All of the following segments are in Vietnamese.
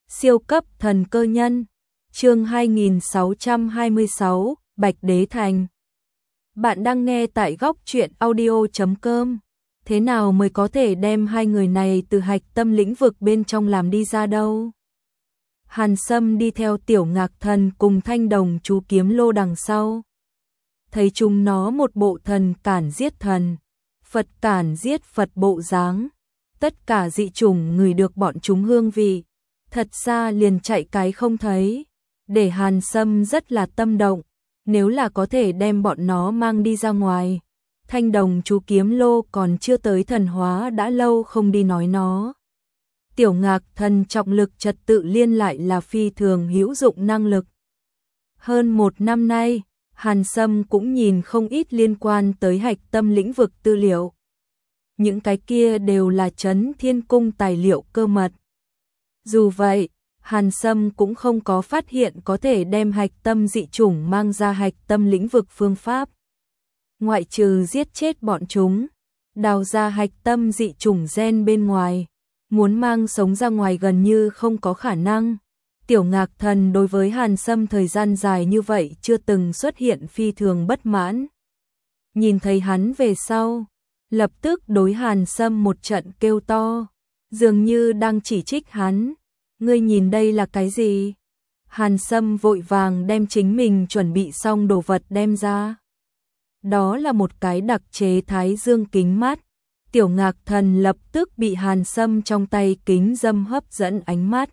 Siêu cấp thần cơ nhân. Chương 2626, Bạch Đế Thành. Bạn đang nghe tại góc truyện audio.com. Thế nào mới có thể đem hai người này từ hạch tâm lĩnh vực bên trong làm đi ra đâu? Hàn Sâm đi theo Tiểu Ngạc Thần cùng Thanh Đồng chú Kiếm Lô đằng sau. Thấy chúng nó một bộ thần cản giết thần, Phật cản giết Phật bộ dáng. Tất cả dị chủng ngửi được bọn chúng hương vị, thật ra liền chạy cái không thấy, để Hàn Sâm rất là tâm động, nếu là có thể đem bọn nó mang đi ra ngoài. Thanh Đồng chú Kiếm Lô còn chưa tới thần hóa đã lâu không đi nói nó. Tiểu Ngạc Thần trọng lực trật tự liên lại là phi thường hữu dụng năng lực. Hơn một năm nay, Hàn Sâm cũng nhìn không ít liên quan tới hạch tâm lĩnh vực tư liệu. Những cái kia đều là Trấn Thiên Cung tài liệu cơ mật. Dù vậy, Hàn Sâm cũng không có phát hiện có thể đem hạch tâm dị chủng mang ra hạch tâm lĩnh vực phương pháp. Ngoại trừ giết chết bọn chúng, đào ra hạch tâm dị chủng gen bên ngoài, muốn mang sống ra ngoài gần như không có khả năng. Tiểu Ngạc Thần đối với Hàn Sâm thời gian dài như vậy chưa từng xuất hiện phi thường bất mãn. Nhìn thấy hắn về sau, lập tức đối Hàn Sâm một trận kêu to, dường như đang chỉ trích hắn. Ngươi nhìn đây là cái gì? Hàn Sâm vội vàng đem chính mình chuẩn bị xong đồ vật đem ra. Đó là một cái đặc chế thái dương kính mắt. Tiểu Ngạc Thần lập tức bị Hàn Sâm trong tay kính dâm hấp dẫn ánh mắt.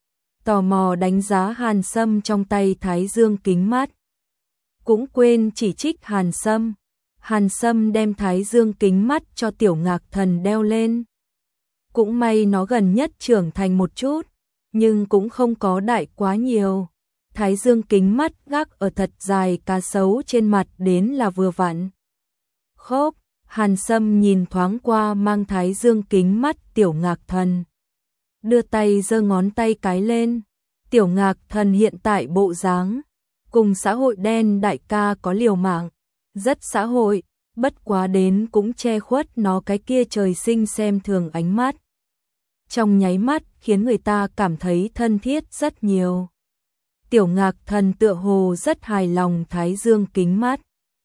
Tò mò đánh giá Hàn Sâm trong tay thái dương kính mắt. Cũng quên chỉ trích Hàn Sâm. Hàn Sâm đem thái dương kính mắt cho Tiểu Ngạc Thần đeo lên. Cũng may nó gần nhất trưởng thành một chút, nhưng cũng không có đại quá nhiều. Thái dương kính mắt gác ở thật dài cá sấu trên mặt đến là vừa vặn. Khốp, Hàn Sâm nhìn thoáng qua mang thái dương kính mắt Tiểu Ngạc Thần. Đưa tay giơ ngón tay cái lên. Tiểu Ngạc Thần hiện tại bộ dáng cùng xã hội đen đại ca có liều mạng, rất xã hội, bất quá đến cũng che khuất nó cái kia trời sinh xem thường ánh mắt. Trong nháy mắt khiến người ta cảm thấy thân thiết rất nhiều. Tiểu Ngạc Thần tựa hồ rất hài lòng thái dương kính mắt.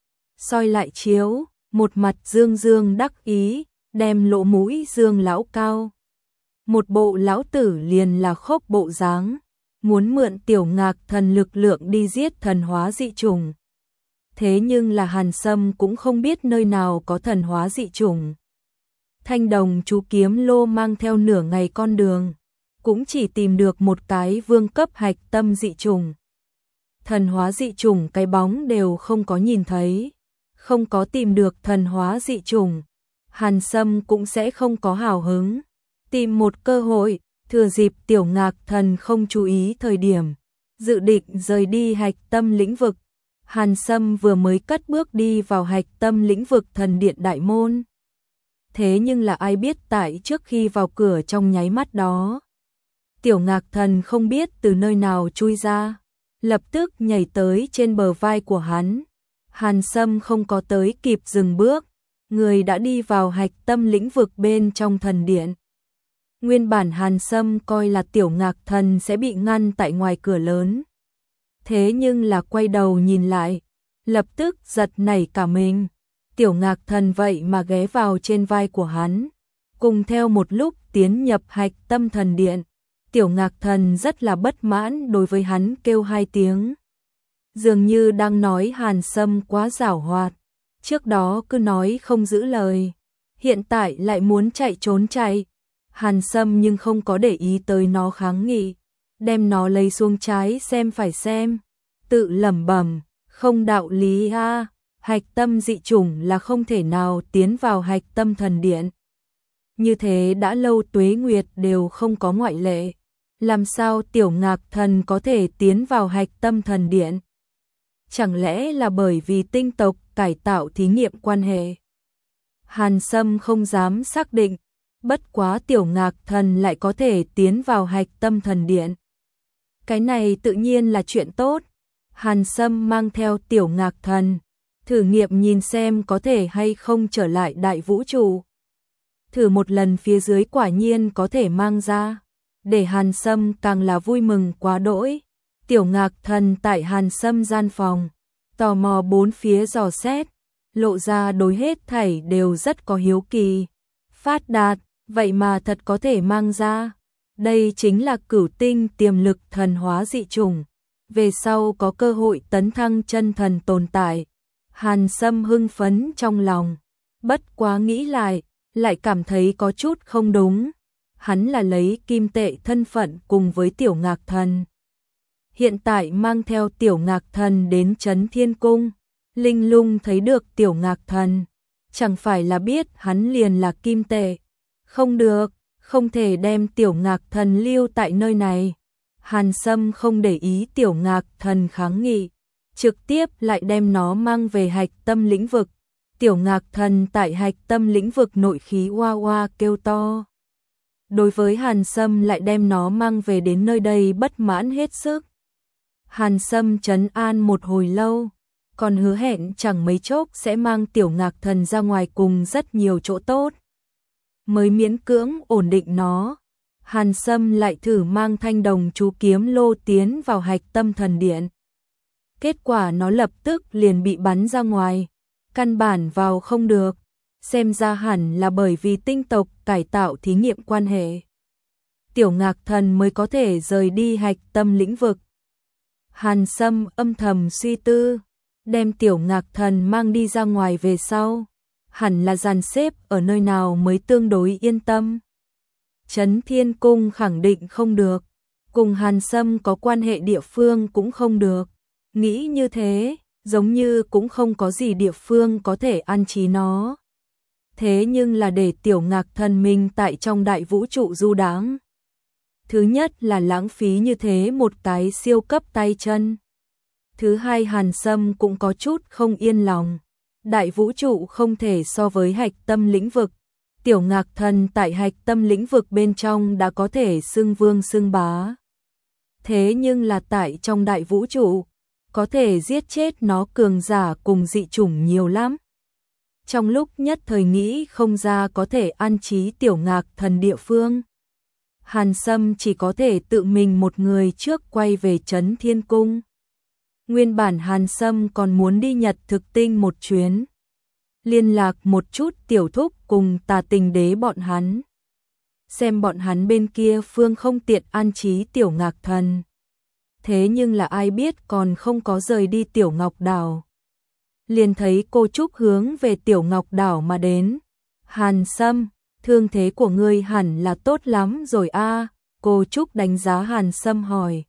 Soi lại chiếu, một mặt dương dương đắc ý, đem lỗ mũi dương lão cao. Một bộ lão tử liền là khốc bộ dáng, muốn mượn Tiểu Ngạc Thần lực lượng đi giết thần hóa dị chủng. Thế nhưng là Hàn Sâm cũng không biết nơi nào có thần hóa dị chủng. Thanh Đồng chú Kiếm Lô mang theo nửa ngày con đường, cũng chỉ tìm được một cái vương cấp hạch tâm dị chủng. Thần hóa dị chủng cái bóng đều không có nhìn thấy, không có tìm được thần hóa dị chủng, Hàn Sâm cũng sẽ không có hào hứng. Tìm một cơ hội, thừa dịp Tiểu Ngạc Thần không chú ý thời điểm, dự định rời đi hạch tâm lĩnh vực. Hàn Sâm vừa mới cất bước đi vào hạch tâm lĩnh vực thần điện đại môn. Thế nhưng là ai biết tại trước khi vào cửa trong nháy mắt đó, Tiểu Ngạc Thần không biết từ nơi nào chui ra, lập tức nhảy tới trên bờ vai của hắn. Hàn Sâm không có tới kịp dừng bước, người đã đi vào hạch tâm lĩnh vực bên trong thần điện. Nguyên bản Hàn Sâm coi là Tiểu Ngạc Thần sẽ bị ngăn tại ngoài cửa lớn. Thế nhưng là quay đầu nhìn lại, lập tức giật nảy cả mình. Tiểu Ngạc Thần vậy mà ghé vào trên vai của hắn, cùng theo một lúc tiến nhập hạch tâm thần điện. Tiểu Ngạc Thần rất là bất mãn đối với hắn kêu hai tiếng. Dường như đang nói Hàn Sâm quá giảo hoạt, trước đó cứ nói không giữ lời, hiện tại lại muốn chạy trốn chạy. Hàn Sâm nhưng không có để ý tới nó kháng nghị, đem nó lấy xuống trái xem phải xem, tự lẩm bẩm, không đạo lý a, hạch tâm dị chủng là không thể nào tiến vào hạch tâm thần điện. Như thế đã lâu tuế nguyệt đều không có ngoại lệ, làm sao Tiểu Ngạc Thần có thể tiến vào hạch tâm thần điện? Chẳng lẽ là bởi vì tinh tộc cải tạo thí nghiệm quan hệ? Hàn Sâm không dám xác định, bất quá Tiểu Ngạc Thần lại có thể tiến vào hạch tâm thần điện. Cái này tự nhiên là chuyện tốt. Hàn Sâm mang theo Tiểu Ngạc Thần, thử nghiệm nhìn xem có thể hay không trở lại đại vũ trụ. Thử một lần phía dưới quả nhiên có thể mang ra. để Hàn Sâm càng là vui mừng quá đỗi. Tiểu Ngạc Thần tại Hàn Sâm gian phòng, tò mò bốn phía dò xét, lộ ra đối hết thảy đều rất có hiếu kỳ. Phát đạt, vậy mà thật có thể mang ra. Đây chính là cửu tinh tiềm lực thần hóa dị chủng. Về sau có cơ hội tấn thăng chân thần tồn tại. Hàn Sâm hưng phấn trong lòng. Bất quá nghĩ lại cảm thấy có chút không đúng. Hắn là lấy kim tệ thân phận cùng với Tiểu Ngạc Thần. Hiện tại mang theo Tiểu Ngạc Thần đến Trấn Thiên Cung. Linh Lung thấy được Tiểu Ngạc Thần, chẳng phải là biết hắn liền là kim tệ. Không được, không thể đem Tiểu Ngạc Thần lưu tại nơi này. Hàn Sâm không để ý Tiểu Ngạc Thần kháng nghị, trực tiếp lại đem nó mang về Hạch Tâm lĩnh vực. Tiểu Ngạc Thần tại Hạch Tâm lĩnh vực nội khí oa oa kêu to. Đối với Hàn Sâm lại đem nó mang về đến nơi đây bất mãn hết sức. Hàn Sâm trấn an một hồi lâu, còn hứa hẹn chẳng mấy chốc sẽ mang Tiểu Ngạc Thần ra ngoài cùng rất nhiều chỗ tốt. Mới miễn cưỡng ổn định nó, Hàn Sâm lại thử mang Thanh Đồng chú kiếm lô tiến vào Hạch Tâm thần điện. Kết quả nó lập tức liền bị bắn ra ngoài, căn bản vào không được, xem ra hẳn là bởi vì tinh tộc cải tạo thí nghiệm quan hệ. Tiểu Ngạc Thần mới có thể rời đi Hạch Tâm lĩnh vực. Hàn Sâm âm thầm suy tư, đem Tiểu Ngạc Thần mang đi ra ngoài về sau, hẳn là dàn xếp ở nơi nào mới tương đối yên tâm. Trấn Thiên Cung khẳng định không được, cùng Hàn Sâm có quan hệ địa phương cũng không được. Nghĩ như thế, giống như cũng không có gì địa phương có thể an trí nó. Thế nhưng là để Tiểu Ngạc Thần mình tại trong đại vũ trụ du đãng. Thứ nhất là lãng phí như thế một cái siêu cấp tay chân. Thứ hai, Hàn Sâm cũng có chút không yên lòng. Đại vũ trụ không thể so với Hạch Tâm lĩnh vực. Tiểu Ngạc Thần tại Hạch Tâm lĩnh vực bên trong đã có thể xưng vương xưng bá. Thế nhưng là tại trong đại vũ trụ, có thể giết chết nó cường giả cùng dị chủng nhiều lắm. Trong lúc nhất thời nghĩ không ra có thể an trí Tiểu Ngạc Thần địa phương, Hàn Sâm chỉ có thể tự mình một người trước quay về Trấn Thiên Cung. Nguyên bản Hàn Sâm còn muốn đi Nhật Thực Tinh một chuyến, liên lạc một chút Tiểu Thúc cùng Tà Tình Đế bọn hắn, xem bọn hắn bên kia phương không tiện an trí Tiểu Ngạc Thần. Thế nhưng là ai biết còn không có rời đi Tiểu Ngọc Đảo, liền thấy cô Trúc hướng về Tiểu Ngọc Đảo mà đến. Hàn Sâm, thương thế của ngươi hẳn là tốt lắm rồi a. Cô Trúc đánh giá Hàn Sâm hỏi.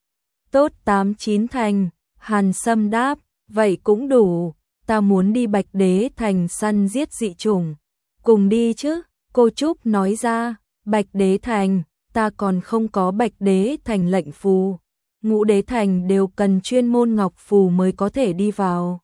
Tốt 8-9 thành, Hàn Sâm đáp, vậy cũng đủ, ta muốn đi Bạch Đế Thành săn giết dị chủng. Cùng đi chứ, cô Trúc nói ra. Bạch Đế Thành, ta còn không có Bạch Đế Thành lệnh phù. Ngũ Đế Thành đều cần chuyên môn ngọc phù mới có thể đi vào.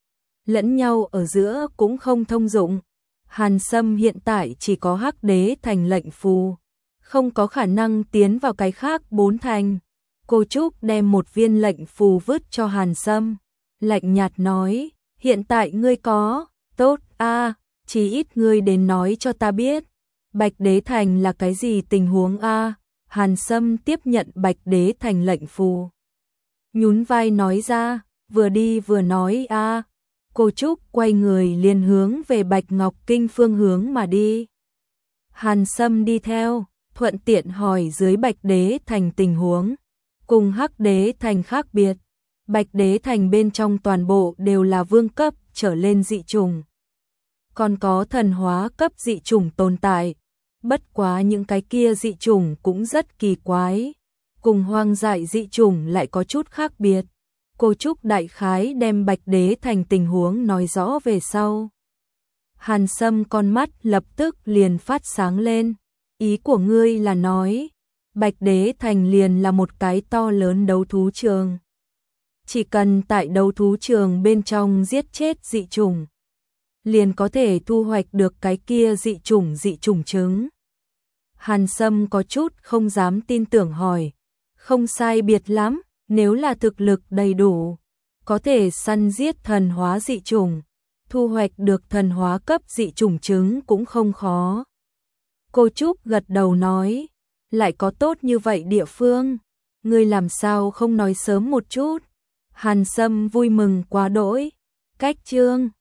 Lẫn nhau ở giữa cũng không thông dụng. Hàn Sâm hiện tại chỉ có Hắc Đế Thành lệnh phù, không có khả năng tiến vào cái khác 4 thành. Cô Trúc đem một viên lệnh phù vứt cho Hàn Sâm, lạnh nhạt nói, hiện tại ngươi có, tốt a, chỉ ít ngươi đến nói cho ta biết, Bạch Đế Thành là cái gì tình huống a? Hàn Sâm tiếp nhận Bạch Đế Thành lệnh phù, nhún vai nói ra, vừa đi vừa nói a. Cô Trúc quay người liền hướng về Bạch Ngọc Kinh phương hướng mà đi. Hàn Sâm đi theo, thuận tiện hỏi dưới Bạch Đế Thành tình huống. Cùng Hắc Đế Thành khác biệt, Bạch Đế Thành bên trong toàn bộ đều là vương cấp trở lên dị chủng. Còn có thần hóa cấp dị chủng tồn tại. Bất quá những cái kia dị chủng cũng rất kỳ quái. Cùng hoang dại dị chủng lại có chút khác biệt. Cô Trúc đại khái đem Bạch Đế Thành tình huống nói rõ về sau. Hàn Sâm con mắt lập tức liền phát sáng lên. Ý của ngươi là nói, Bạch Đế Thành liền là một cái to lớn đấu thú trường. Chỉ cần tại đấu thú trường bên trong giết chết dị chủng, liền có thể thu hoạch được cái kia dị chủng trứng. Hàn Sâm có chút không dám tin tưởng hỏi, không sai biệt lắm. Nếu là thực lực đầy đủ, có thể săn giết thần hóa dị chủng, thu hoạch được thần hóa cấp dị chủng trứng cũng không khó. Cô Trúc gật đầu nói, lại có tốt như vậy địa phương, ngươi làm sao không nói sớm một chút? Hàn Sâm vui mừng quá đỗi. Cách chương